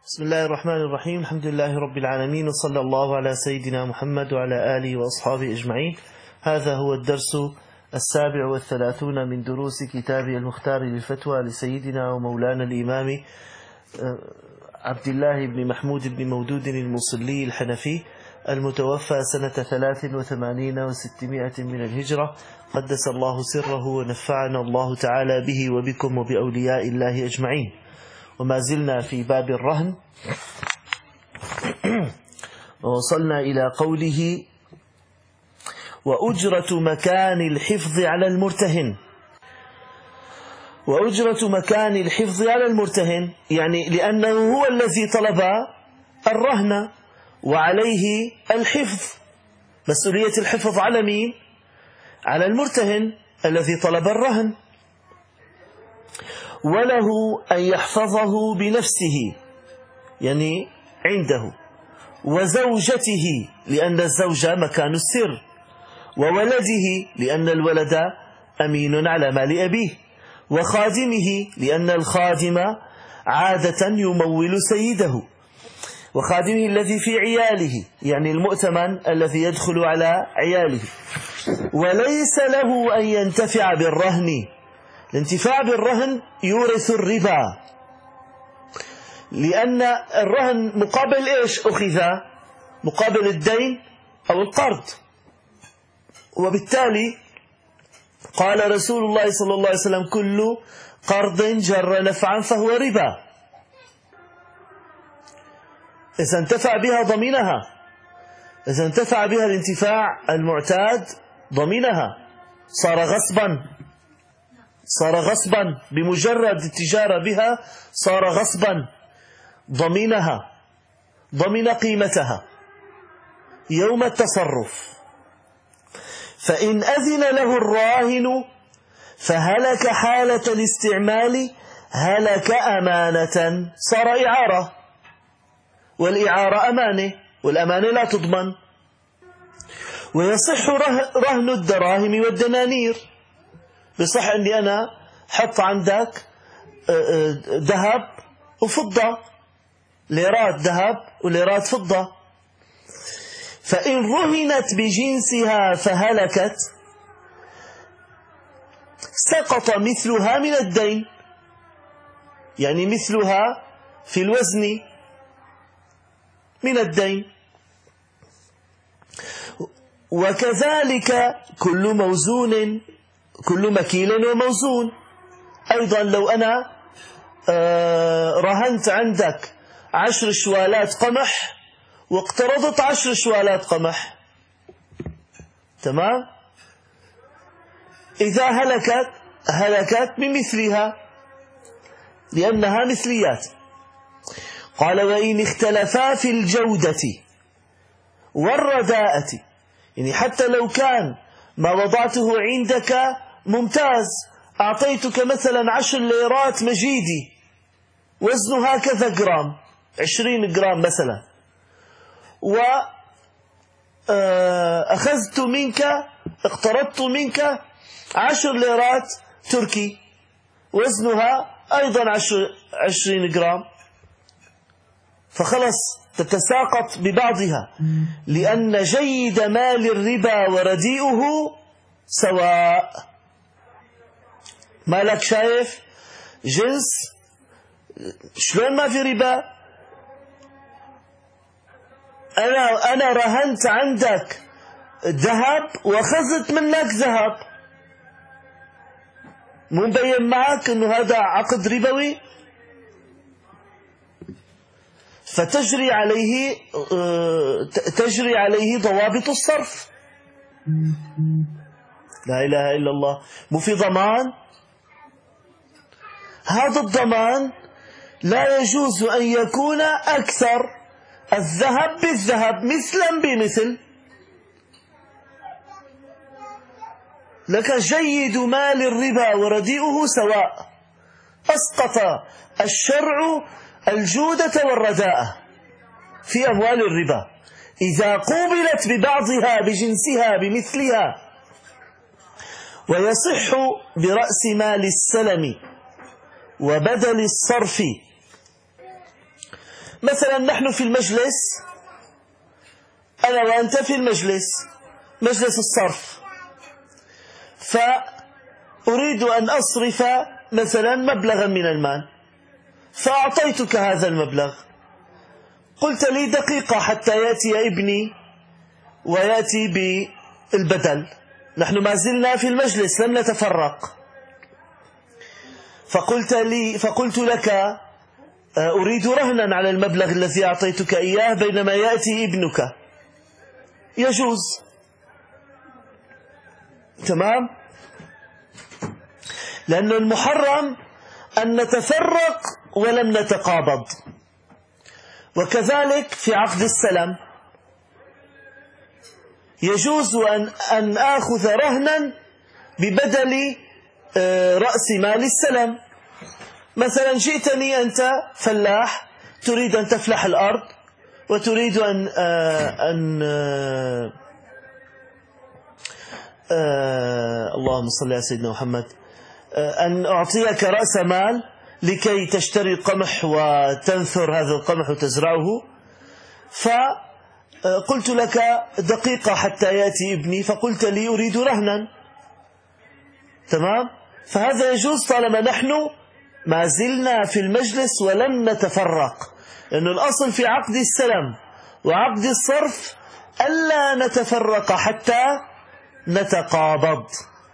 بسم الله الرحمن الرحيم. الحمد لله رب العالمين، وصلى الله على سيدنا محمد وعلى آله وأصحابه أجمعين. هذا هو الدرس 37 من دروس كتاب المختار للفتوى لسيدنا ومولانا الإمام عبد الله بن محمود بن مودود الموصلي الحنفي، المتوفى سنة 83 و600 من الهجرة، قدس الله سره ونفعنا الله تعالى به وبكم وبأولياء الله أجمعين. وما زلنا في باب الرهن، ووصلنا إلى قوله: وأجرة مكان الحفظ على المرتهن. وأجرة مكان الحفظ على المرتهن يعني لأنه هو الذي طلب الرهن وعليه الحفظ. مسؤولية الحفظ على مين؟ على المرتهن الذي طلب الرهن، وله أن يحفظه بنفسه يعني عنده، وزوجته لأن الزوجة مكان السر، وولده لأن الولد أمين على مال أبيه، وخادمه لأن الخادم عادة يمول سيده، وخادمه الذي في عياله يعني المؤتمن الذي يدخل على عياله. وليس له أن ينتفع بالرهن. الانتفاع بالرهن يورث الربا، لأن الرهن مقابل إيش أخذ؟ مقابل الدين أو القرض. وبالتالي قال رسول الله صلى الله عليه وسلم: كل قرض جر نفعا فهو ربا. إذا انتفع بها ضمنها، إذا انتفع بها الانتفاع المعتاد ضمنها، صار غصبا بمجرد التجارة بها، صار غصبا، ضمنها، ضمن قيمتها يوم التصرف. فإن أذن له الراهن فهلك حالة الاستعمال هلك أمانة، صار إعارة، والإعارة أمانة، والأمانة لا تضمن. ويصح رهن الدراهم والدنانير. بصح أني أنا حط عندك ذهب وفضة، ليرات ذهب وليرات فضة، فإن رهنت بجنسها فهلكت سقط مثلها من الدين، يعني مثلها في الوزن من الدين. وكذلك كل مكيل وموزون. أيضا لو أنا رهنت عندك 10 شوالات قمح واقترضت 10 شوالات قمح، تمام؟ إذا هلكت بمثلها لأنها مثليات. قال: وإن اختلفا في الجودة والرداءة، يعني حتى لو كان ما وضعته عندك ممتاز، أعطيتك مثلا 10 ليرات مجيدي وزنها كذا جرام، 20 جرام مثلا، وأخذت منك، اقترضت منك 10 ليرات تركي وزنها أيضا 20 جرام، فخلص تتساقط ببعضها، لأن جيد مال الربا ورديئه سواء. مالك شايف جنس شلون ما في ربا؟ أنا رهنت عندك ذهب وأخذت منك ذهب، مو مبين معك أنه هذا عقد ربوي؟ فتجري عليه ضوابط الصرف. لا إله إلا الله. مو في ضمان؟ هذا الضمان لا يجوز أن يكون أكثر الذهب بالذهب مثلا بمثل. لك جيد مال الربا ورديئه سواء. أسقط الشرع الجودة والرداءة في أموال الربا إذا قوبلت ببعضها بجنسها بمثلها. ويصح برأس مال السلم وبدل الصرف مثلا نحن في المجلس، أنا وأنت في المجلس، مجلس الصرف، فأريد أن أصرف مثلا مبلغا من المال، فأعطيتك هذا المبلغ، قلت لي دقيقة حتى يأتي ابني ويأتي بالبدل، نحن ما زلنا في المجلس لم نتفرق، فقلت لك أريد رهنا على المبلغ الذي أعطيتك إياه بينما يأتي ابنك، يجوز. تمام؟ لأن المحرم أن نتفرق ولم نتقابض. وكذلك في عقد السلم يجوز أن آخذ رهنا ببدل رأس مال السلم. مثلا جئتني أنت فلاح تريد أن تفلح الأرض وتريد اللهم صل على سيدنا محمد، أن أعطيك رأس مال لكي تشتري القمح وتنثر هذا القمح وتزرعه، فقلت لك دقيقة حتى يأتي ابني، فقلت لي أريد رهنا. تمام؟ فهذا يجوز طالما نحن ما زلنا في المجلس ولم نتفرق، لأن الأصل في عقد السلم وعقد الصرف ألا نتفرق حتى نتقابض.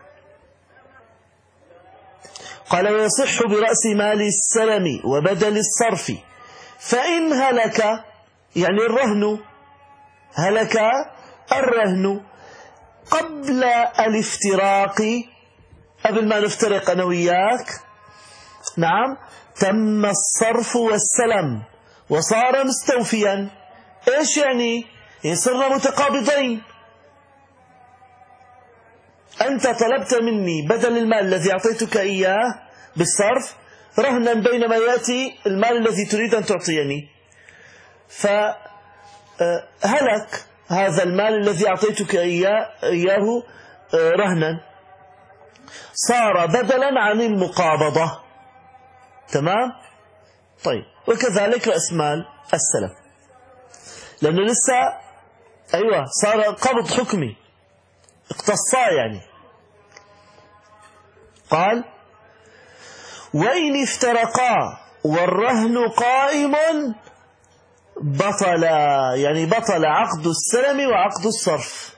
قال ويصح برأس مال السلم وبدل الصرف، فإن هلك، يعني الرهن، هلك الرهن قبل الافتراق، قبل ما نفترق أنا وياك، نعم، تم الصرف والسلم وصار مستوفيا. إيش يعني؟ صرنا متقابضين. أنت طلبت مني بدل المال الذي أعطيتك إياه بالصرف رهنا بينما يأتي المال الذي تريد أن تعطيني، فهلك هذا المال الذي أعطيتك إياه رهنا، صار بدلا عن المقابضة. تمام؟ طيب، وكذلك رأس مال السلم، لأنه لسه صار قبض حكمي، اقتصا يعني. قال وإن افترقا والرهن قائم بطل، يعني بطل عقد السلم وعقد الصرف،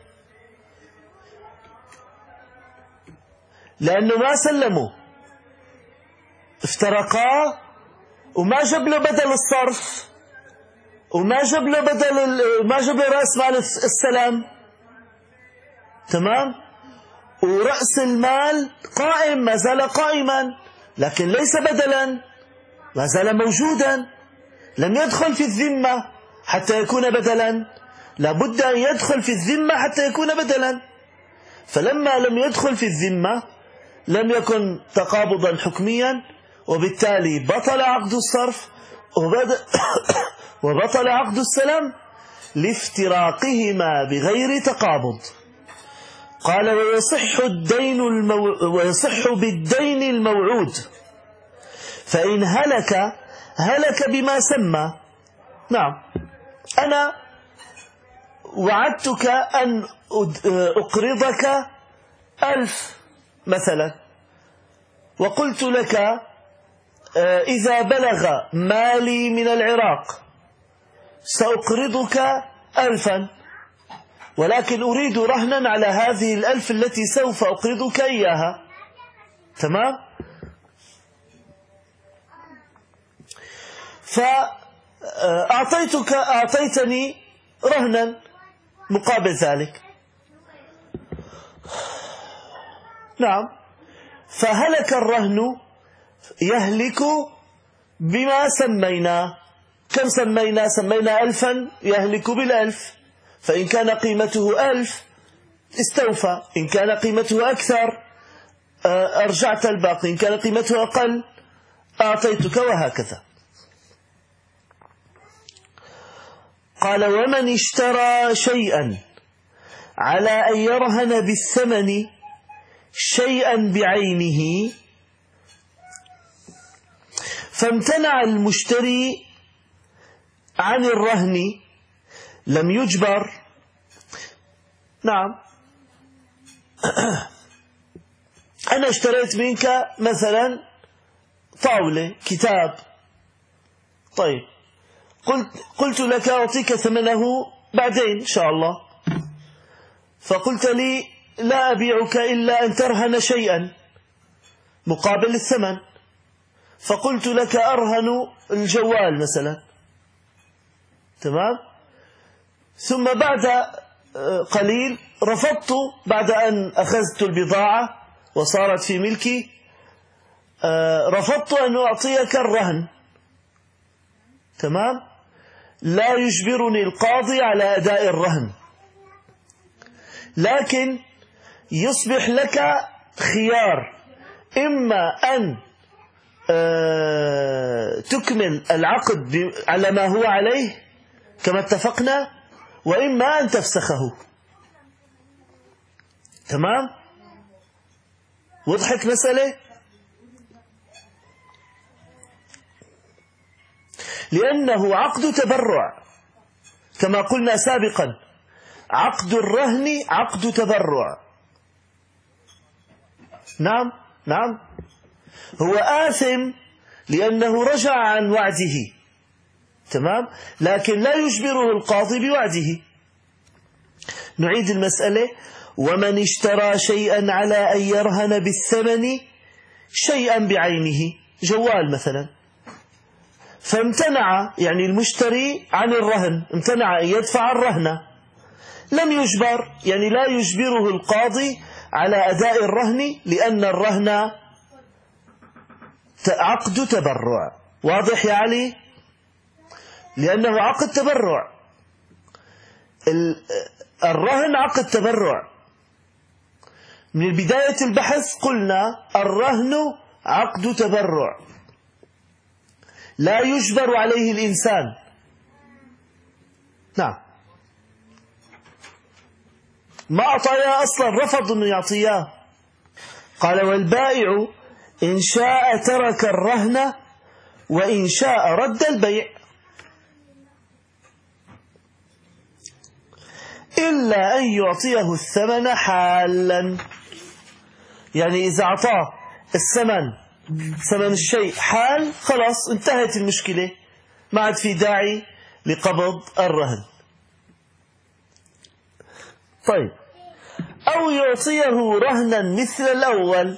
لأنه ما سلموا، افترقا وما جاب له بدل الصرف وما جاب له ما جاب له رأس مال السلم. تمام؟ ورأس المال قائم، ما زال قائما، لكن ليس بدلا، ما زال موجودا، لم يدخل في الذمة حتى يكون بدلا، لابد أن يدخل في الذمة حتى يكون بدلا. فلما لم يدخل في الذمة لم يكن تقابضا حكميا، وبالتالي بطل عقد الصرف وبطل عقد السلم لافتراقهما بغير تقابض. قال ويصح بالدين الموعود، فإن هلك بما سمى. نعم، أنا وعدتك أن أقرضك 1000 مثلا، وقلت لك إذا بلغ مالي من العراق سأقرضك 1000، ولكن أريد رهنا على هذه 1000 التي سوف أقرضك إياها. تمام؟ أعطيتني رهنا مقابل ذلك. نعم، فهلك الرهن يهلك بما سمينا. كم سمينا 1000 يهلك بال1000، فإن كان قيمته 1000 استوفى، إن كان قيمته أكثر أرجعت الباقي، إن كان قيمته أقل أعطيتك، وهكذا. قال ومن اشترى شيئا على أن يرهن بالثمن شيئا بعينه فامتنع المشتري عن الرهن لم يجبر. نعم، أنا اشتريت منك مثلا طاولة، كتاب، طيب قلت لك أعطيك ثمنه بعدين إن شاء الله، فقلت لي لا أبيعك إلا أن ترهن شيئا مقابل الثمن، فقلت لك أرهن الجوال مثلا، تمام؟ ثم بعد قليل رفضت، بعد أن أخذت البضاعة وصارت في ملكي، رفضت أن أعطيك الرهن، تمام؟ لا يجبرني القاضي على أداء الرهن، لكن يصبح لك خيار، إما أن تكمل العقد على ما هو عليه كما اتفقنا، وإما أن تفسخه. تمام؟ وضحت مسألة؟ لأنه عقد تبرع كما قلنا سابقا، عقد الرهن عقد تبرع. نعم نعم، هو آثم لأنه رجع عن وعده، تمام، لكن لا يجبره القاضي بوعده. نعيد المسألة: ومن اشترى شيئا على أن يرهن بالثمن شيئا بعينه، جوال مثلا، فامتنع يعني المشتري عن الرهن، امتنع أن يدفع الرهن، لم يجبر يعني لا يجبره القاضي على أداء الرهن، لأن الرهن عقد تبرع. واضح يا علي؟ لأنه عقد تبرع، الرهن عقد تبرع. من بداية البحث قلنا الرهن عقد تبرع لا يجبر عليه الإنسان. نعم، ما أعطاه أصلا، رفض أن يعطيه. قال: والبائع إن شاء ترك الرهن وإن شاء رد البيع، إلا أن يعطيه الثمن حالا. يعني إذا أعطاه ثمن الشيء حال، خلاص انتهت المشكلة، ما عاد في داعي لقبض الرهن. طيب، أو يعطيه رهنا مثل الأول،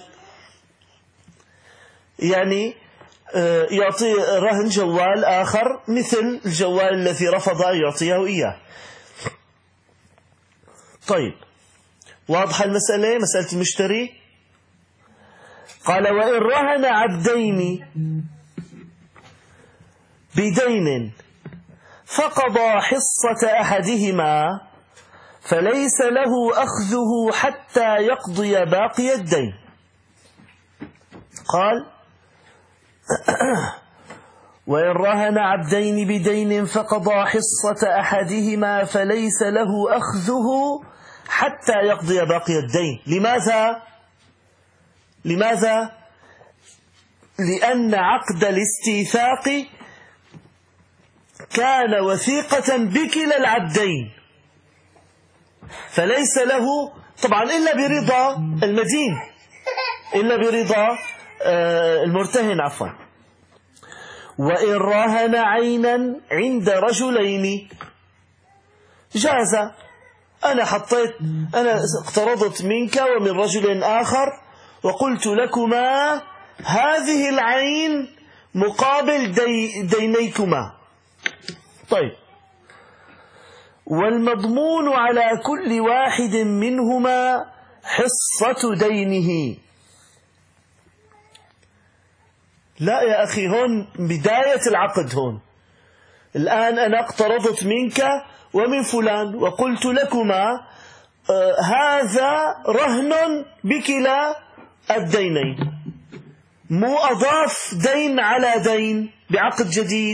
يعني يعطي رهن جوال آخر مثل الجوال الذي رفض أن يعطيه إياه. طيب، واضحة المسألة، مسألة المشتري. قال: وإن رهن عبدين بدين فقضى حصة أحدهما فليس له أخذه حتى يقضي باقي الدين. قال: وإن رهن عبدين بدين فقضى حصة أحدهما فليس له أخذه حتى يقضي باقي الدين. لماذا؟ لأن عقد الاستيثاق كان وثيقة بكلا العبدين، فليس له طبعا إلا برضا المدين، إلا برضا المرتهن عفوا. وإن راهن عينا عند رجلين جاز، أنا اقترضت منك ومن رجل آخر وقلت لكما هذه العين مقابل دينيكما. طيب، والمضمون على كل واحد منهما حصة دينه. لا يا أخي، هون بداية العقد، هون الآن أنا اقترضت منك ومن فلان وقلت لكما هذا رهن بكلا الدينين، مو أضاف دين على دين بعقد جديد.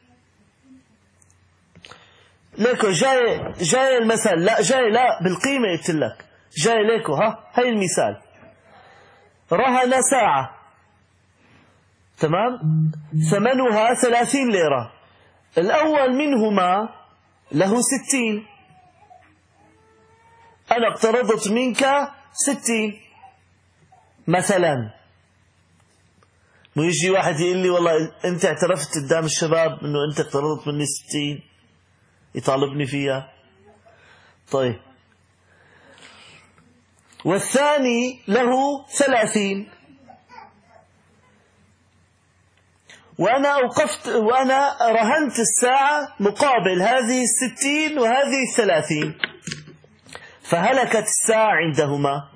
ليكو جاي المثل، لا بالقيمة قلت لك، جاي ليكو، هاي المثال: رهن ساعة، تمام، ثمنها 30 ليرة، الأول منهما له 60، أنا اقترضت منك 60 مثلا. ويجي واحد يقول لي والله أنت اعترفت قدام الشباب أنه أنت اقترضت مني 60، يطالبني فيها. طيب، والثاني له 30، وأنا رهنت الساعة مقابل هذه 60 وهذه 30، فهلكت الساعة عندهما.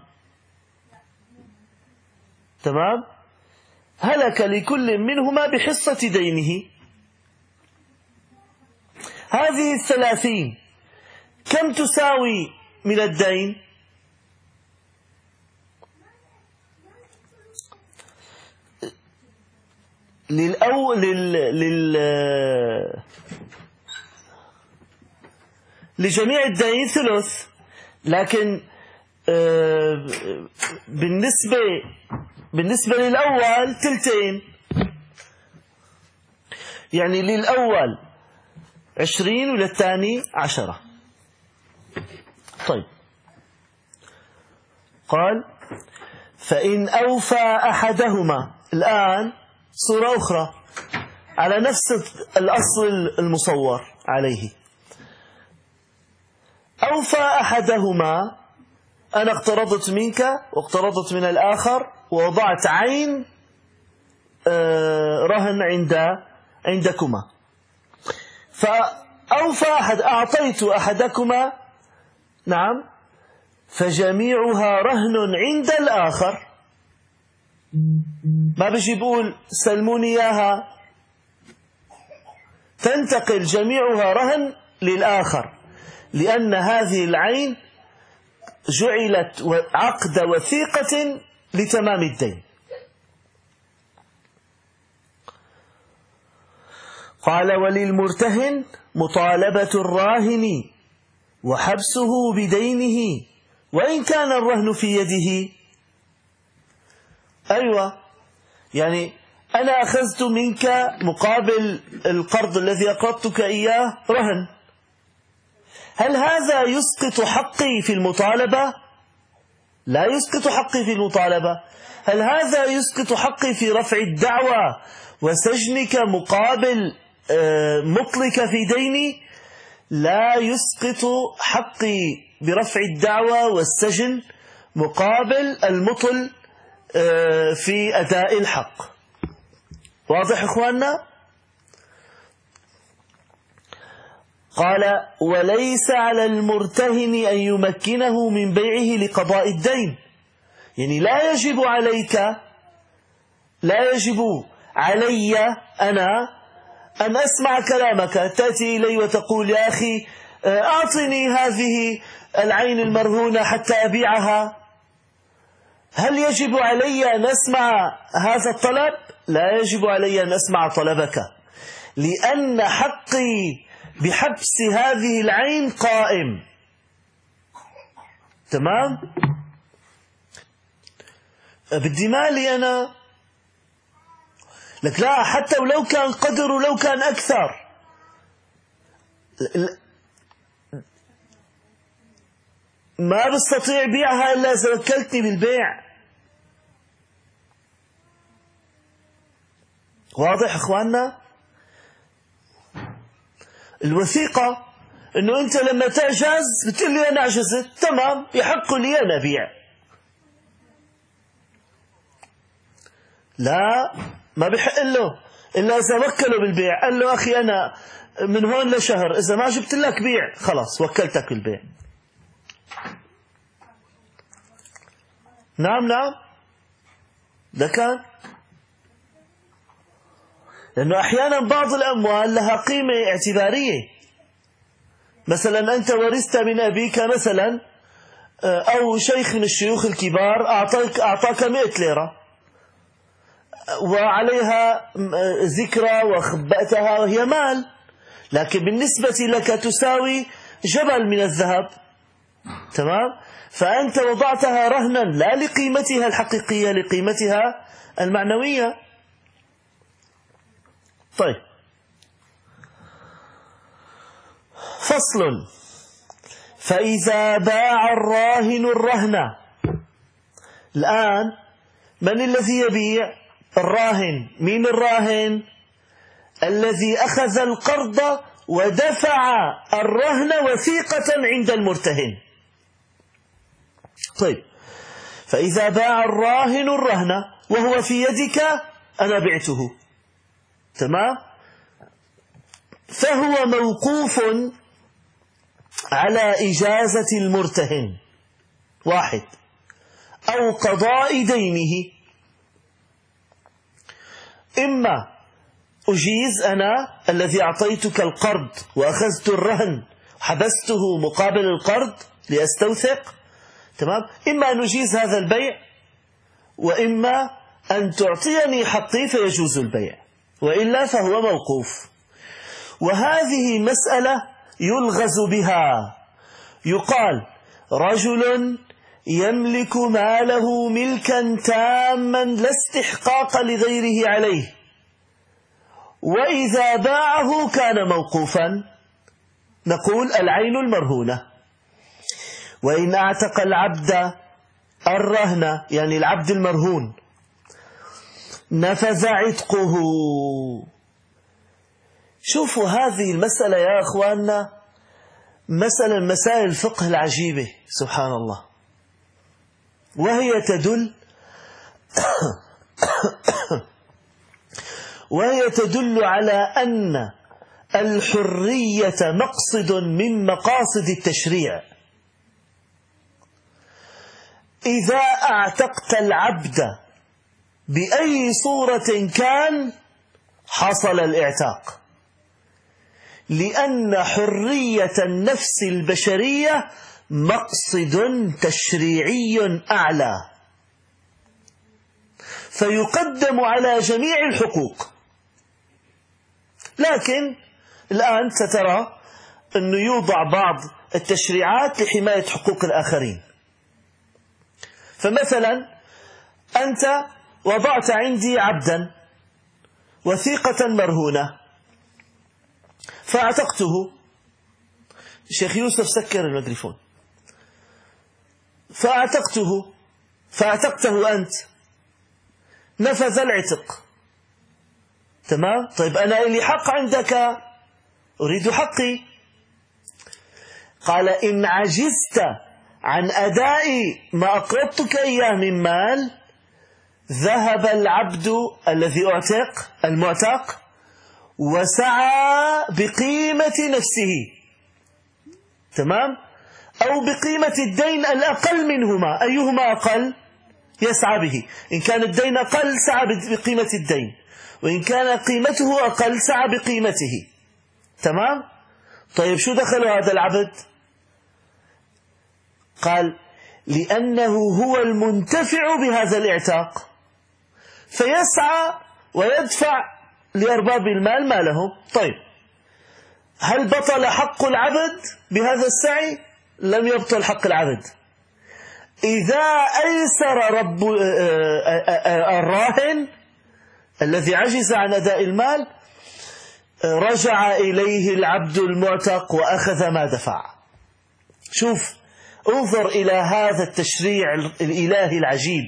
تمام؟ هلك لكل منهما بحصة دينه. هذه 30 كم تساوي من الدين؟ لجميع الدين ثلث، لكن بالنسبة للأول تلتين، يعني للأول 20 وللثاني 10. طيب، قال فإن أوفى أحدهما، الآن صورة أخرى على نفس الأصل المصور عليه. أوفى أحدهما، أنا اقترضت منك واقترضت من الآخر ووضعت عين رهن عندكما، فأوفى أعطيت أحدكما، نعم، فجميعها رهن عند الآخر. ما بيجي بقول سلموني إياها، تنتقل جميعها رهن للآخر، لأن هذه العين جعلت عقد وثيقة لتمام الدين. قال وللمرتهن مطالبة الراهن وحبسه بدينه وإن كان الرهن في يده. أيوة، يعني أنا أخذت منك مقابل القرض الذي أقرضتك إياه رهن، هل هذا يسقط حقي في المطالبة؟ لا يسقط حقي في المطالبة. هل هذا يسقط حقي في رفع الدعوى وسجنك مقابل مطلك في ديني؟ لا يسقط حقي برفع الدعوى والسجن مقابل المطل في أداء الحق. واضح إخواننا؟ قال وليس على المرتهن أن يمكنه من بيعه لقضاء الدين، يعني لا يجب علي أنا أن أسمع كلامك، تأتي إلي وتقول يا أخي أعطني هذه العين المرهونة حتى أبيعها. هل يجب علي أن أسمع هذا الطلب؟ لا يجب علي أن أسمع طلبك، لأن حقي بحبس هذه العين قائم. تمام؟ بدي مالي أنا. لك لا، حتى ولو كان قدر ولو كان أكثر، ما بستطيع بيعها إلا إذا وكلتني بالبيع. واضح إخواننا؟ الوثيقة إنه أنت لما تعجز بتقول لي أنا عجزت، تمام، يحق لي أنا أبيع. لا، ما بيحق له إلا إذا وكله بالبيع. قال له أخي أنا من هون لشهر إذا ما جبت لك بيع خلاص وكلتك بالبيع. نعم، ده كان، لأنه أحيانا بعض الأموال لها قيمة اعتبارية. مثلا أنت ورثت من أبيك مثلا، أو شيخ من الشيوخ الكبار أعطاك 100 ليرة وعليها ذكرى وخبأتها وهي مال، لكن بالنسبة لك تساوي جبل من الذهب. تمام؟ فأنت وضعتها رهنا لا لقيمتها الحقيقية، لقيمتها المعنوية. طيب، فصل. فإذا باع الراهن الرهن. الآن من الذي يبيع؟ الراهن. مين الراهن؟ الذي أخذ القرض ودفع الرهن وثيقة عند المرتهن. طيب، فإذا باع الراهن الرهن وهو في يدك، أنا بعته، تمام، فهو موقوف على إجازة المرتهن، واحد، أو قضاء دينه. إما أجيز أنا الذي أعطيتك القرض وأخذت الرهن حبسته مقابل القرض لأستوثق، تمام، إما أن أجيز هذا البيع، وإما أن تعطيني حقي فيجوز البيع، وإلا فهو موقوف. وهذه مسألة يلغز بها. يقال رجل يملك ماله ملكا تاما لا استحقاق لغيره عليه، وإذا باعه كان موقوفا، نقول العين المرهونة. وإن أعتق العبد الرهن، يعني العبد المرهون، نفذ عتقه. شوفوا هذه المسألة يا أخواننا، مسألة مسائل الفقه العجيبة سبحان الله، وهي تدل على أن الحرية مقصد من مقاصد التشريع. إذا أعتقت العبد بأي صورة كان حصل الاعتاق، لأن حرية النفس البشرية مقصد تشريعي أعلى، فيقدم على جميع الحقوق. لكن الآن سترى أنه يوضع بعض التشريعات لحماية حقوق الآخرين. فمثلا أنت وضعت عندي عبدا وثيقة مرهونة فأعتقته. الشيخ يوسف سكر الميكروفون. فأعتقته أنت، نفذ العتق، تمام. طيب أنا لي حق عندك، أريد حقي. قال إن عجزت عن أداء ما أقرضتك إياه من مال، ذهب العبد الذي أعتق، المعتق، وسعى بقيمة نفسه، تمام، أو بقيمة الدين الأقل منهما. أيهما أقل يسعى به. إن كان الدين أقل سعى بقيمة الدين، وإن كان قيمته أقل سعى بقيمته، تمام. طيب شو دخل هذا العبد؟ قال لأنه هو المنتفع بهذا الاعتاق، فيسعى ويدفع لأرباب المال مالهم. طيب هل بطل حق العبد بهذا السعي؟ لم يبطل حق العبد. إذا أيسر رب الراهن الذي عجز عن أداء المال، رجع إليه العبد المعتق وأخذ ما دفع. شوف، انظر إلى هذا التشريع الإلهي العجيب.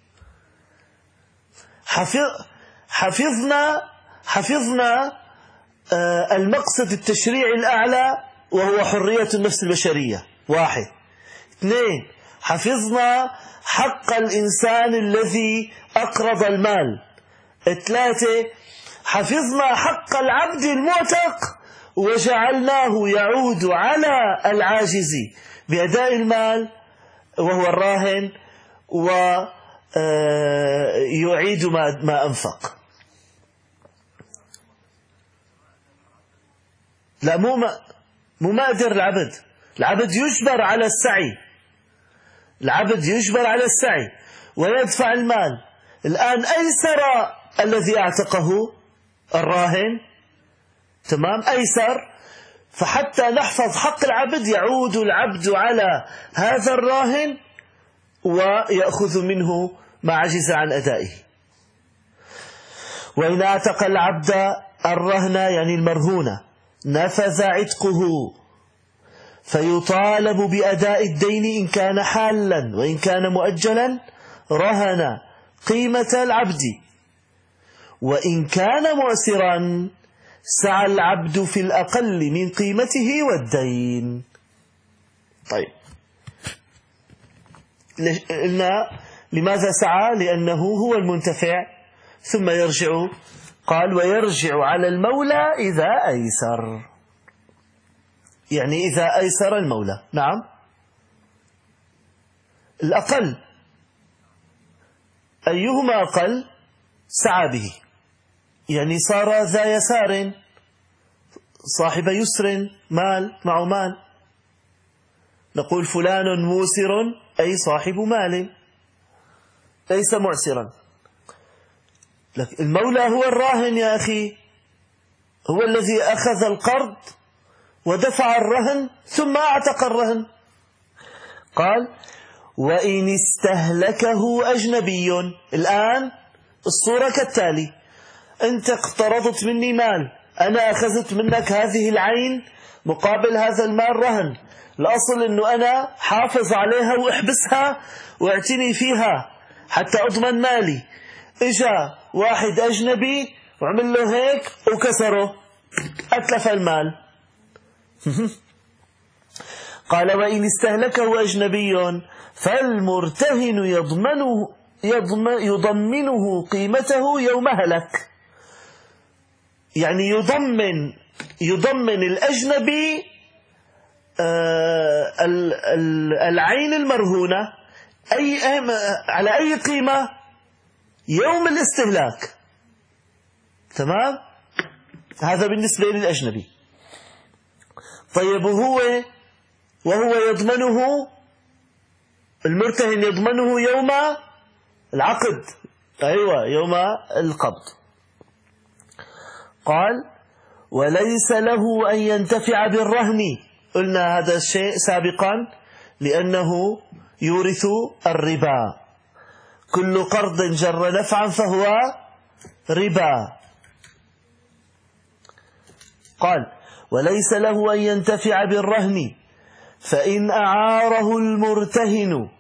حفظنا المقصد التشريعي الأعلى وهو حرية النفس البشرية، واحد. اثنين، حفظنا حق الإنسان الذي أقرض المال. ثلاثة، حفظنا حق العبد المعتق وجعلناه يعود على العاجز بأداء المال وهو الراهن، ويعيد ما أنفق. لا، مو مقدر العبد يجبر على السعي، العبد يجبر على السعي ويدفع المال. الآن أيسر الذي أعتقه الراهن، تمام، أيسر. فحتى نحفظ حق العبد يعود العبد على هذا الراهن ويأخذ منه ما عجز عن أدائه. وإن أعتق العبد الرهن يعني المرهونة، نفذ عتقه، فيطالب بأداء الدين إن كان حالا، وإن كان مؤجلا رهن قيمة العبد، وإن كان معسرا سعى العبد في الأقل من قيمته والدين. طيب، لماذا سعى؟ لأنه هو المنتفع. ثم يرجع، قال ويرجع على المولى إذا أيسر، يعني إذا أيسر المولى. نعم، الأقل أيهما أقل سعى به، يعني صار ذا يسار، صاحب يسر، مال معه مال، نقول فلان موسر أي صاحب مال ليس معسرا. المولى هو الراهن يا أخي، هو الذي أخذ القرض ودفع الرهن ثم أعتق الرهن. قال وإن استهلكه أجنبي. الآن الصورة كالتالي: أنت اقترضت مني مال، أنا أخذت منك هذه العين مقابل هذا المال رهن، الأصل أنه أنا حافظ عليها واحبسها واعتني فيها حتى أضمن مالي. إجا واحد أجنبي وعمل له هيك وكسره، أتلف المال. قال وإن استهلكه أجنبي فالمرتهن يضمنه قيمته يوم هلك، يعني يضمن الأجنبي العين المرهونة على أي قيمة يوم الاستهلاك. تمام؟ هذا بالنسبة للأجنبي. طيب، وهو يضمنه، المرتهن يضمنه يوم العقد، أيوة يوم القبض. قال وليس له أن ينتفع بالرهن. قلنا هذا الشيء سابقا لأنه يورث الربا، كل قرض جر نفعا فهو ربا. قال وليس له أن ينتفع بالرهن، فإن أعاره المرتهن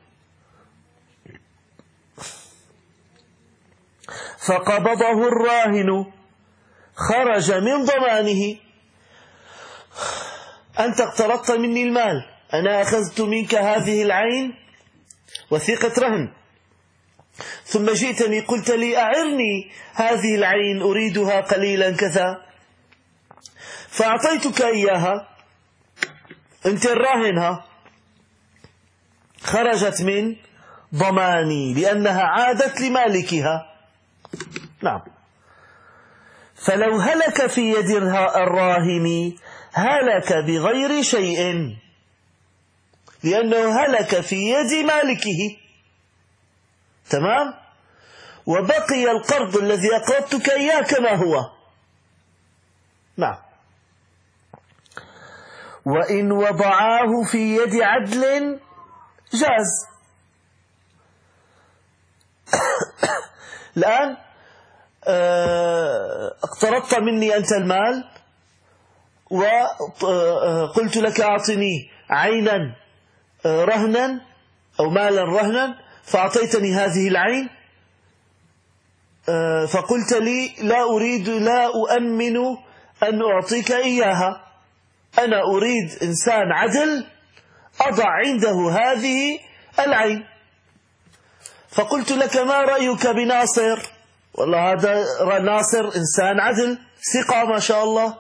فقبضه الراهن خرج من ضمانه. أنت اقترضت مني المال، أنا أخذت منك هذه العين وثيقة رهن، ثم جئتني قلت لي أعرني هذه العين أريدها قليلا كذا، فأعطيتك إياها، أنت الراهنها، خرجت من ضماني لأنها عادت لمالكها. نعم. فلو هلك في يد الراهن هلك بغير شيء، لأنه هلك في يد مالكه. تمام؟ وبقي القرض الذي أقرضتك إياه كما هو. نعم. وإن وضعاه في يد عدل جاز. الآن اقترضت مني أنت المال وقلت لك أعطني عينا رهنا أو مالا رهنا، فأعطيتني هذه العين، فقلت لي لا أؤمن أن أعطيك إياها، أنا أريد إنسان عدل أضع عنده هذه العين. فقلت لك ما رأيك بناصر؟ والله هذا ناصر إنسان عدل ثقة ما شاء الله.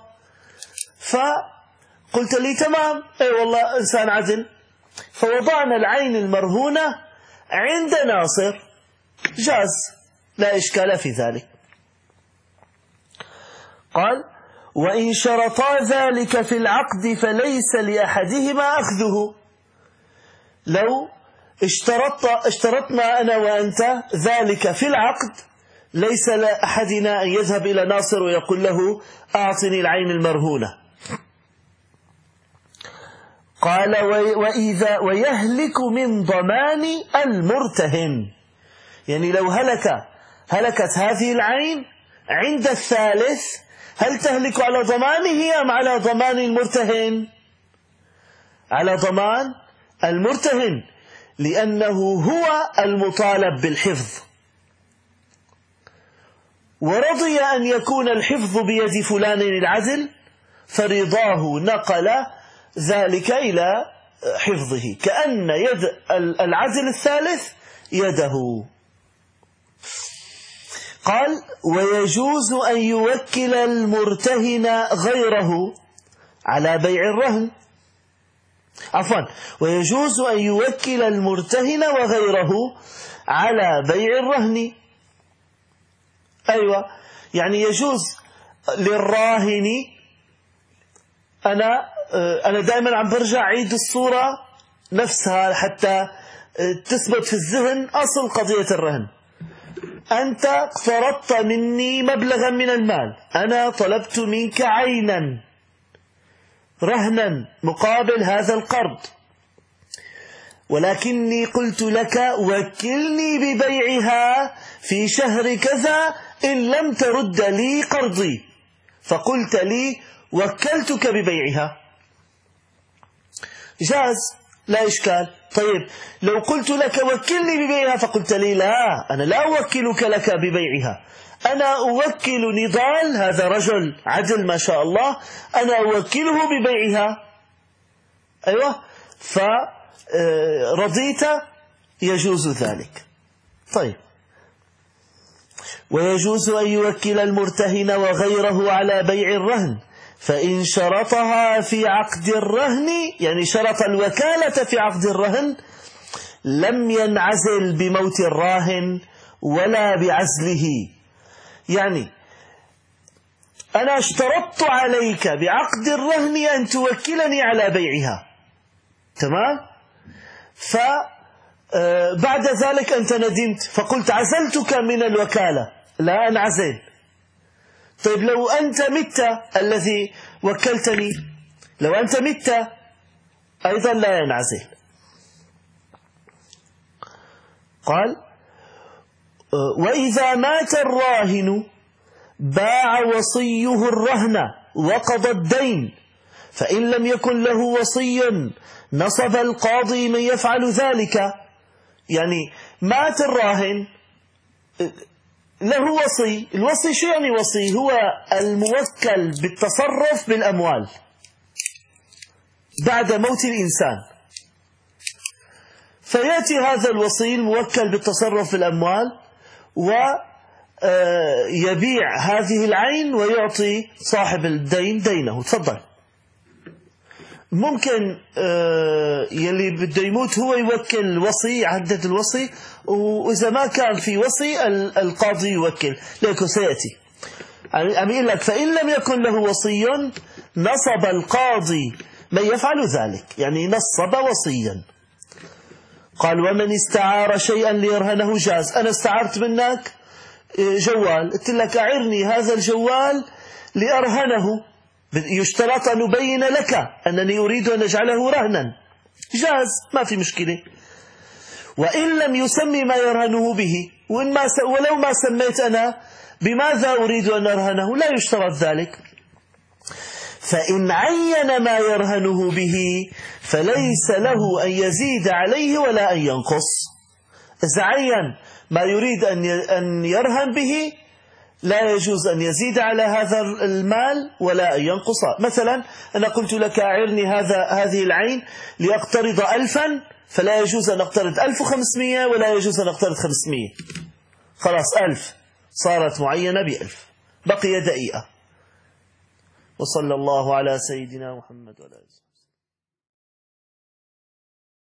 فقلت لي تمام، أي والله إنسان عدل. فوضعنا العين المرهونة عند ناصر، جاز، لا إشكال في ذلك. قال وإن شرطا ذلك في العقد فليس لأحدهما أخذه. لو اشترطنا أنا وأنت ذلك في العقد، ليس لأحدنا أن يذهب إلى ناصر ويقول له أعطني العين المرهونة. قال ويهلك من ضمان المرتهن، يعني لو هلكت هذه العين عند الثالث، هل تهلك على ضمانه أم على ضمان المرتهن؟ على ضمان المرتهن، لأنه هو المطالب بالحفظ، ورضي أن يكون الحفظ بيد فلان العدل، فرضاه نقل ذلك إلى حفظه، كأن يد العدل الثالث يده. قال: ويجوز أن يوكل المرتهن غيره على بيع الرهن. ويجوز أن يوكل المرتهن وغيره على بيع الرهن. أيوة، يعني يجوز للراهن. أنا دائما عم برجع عيد الصورة نفسها حتى تثبت في الذهن أصل قضية الرهن. أنت اقترضت مني مبلغا من المال، أنا طلبت منك عينا رهنا مقابل هذا القرض، ولكني قلت لك وكلني ببيعها في شهر كذا إن لم ترد لي قرضي، فقلت لي وكلتك ببيعها، جاز، لا إشكال. طيب لو قلت لك وكلني ببيعها فقلت لي لا، أنا لا أوكلك لك ببيعها، أنا أوكل نضال، هذا رجل عدل ما شاء الله، أنا أوكله ببيعها. أيوة، فرضيت، يجوز ذلك. طيب، ويجوز أن يوكل المرتهن وغيره على بيع الرهن، فإن شرطها في عقد الرهن، يعني شرط الوكالة في عقد الرهن، لم ينعزل بموت الراهن ولا بعزله. يعني أنا اشترطت عليك بعقد الرهن أن توكلني على بيعها، تمام؟ فبعد ذلك أنت ندمت فقلت عزلتك من الوكالة، لا أنعزل. طيب لو أنت مت الذي وكلتني، لو أنت مت أيضا لا ينعزل. قال: وإذا مات الراهن باع وصيه الرهن وقضى الدين، فإن لم يكن له وصي نصب القاضي من يفعل ذلك. يعني مات الراهن له وصي، الوصي شو يعني وصي؟ هو الموكل بالتصرف بالأموال بعد موت الإنسان، فيأتي هذا الوصي الموكل بالتصرف بالأموال ويبيع هذه العين ويعطي صاحب الدين دينه. تفضل. ممكن يلي بده يموت هو يوكل الوصي، يعدد الوصي، وإذا ما كان في وصي القاضي يوكل. لكن سيأتي عم يقول لك: فإن لم يكن له وصي نصب القاضي من يفعل ذلك، يعني نصب وصيا. قال: ومن استعار شيئا ليرهنه جاز. أنا استعرت منك جوال، قلت لك أعرني هذا الجوال لأرهنه، يشترط أن أبين لك أنني أريد أن أجعله رهنا، جاز، ما في مشكلة. وإن لم يسمي ما يرهنه به، ولو ما سميت أنا بماذا أريد أن أرهنه، لا يشترط ذلك. فإن عين ما يرهنه به فليس له أن يزيد عليه ولا أن ينقص. إذا عين ما يريد أن يرهن به لا يجوز أن يزيد على هذا المال ولا أن ينقص. مثلا أنا قلت لك أعرني هذه العين لأقترض 1000، فلا يجوز أن أقترض 1500 ولا يجوز أن أقترض 500. خلاص 1000 صارت معينة ب1000، بقي دقيقة. وصلى الله على سيدنا محمد وعلى آله.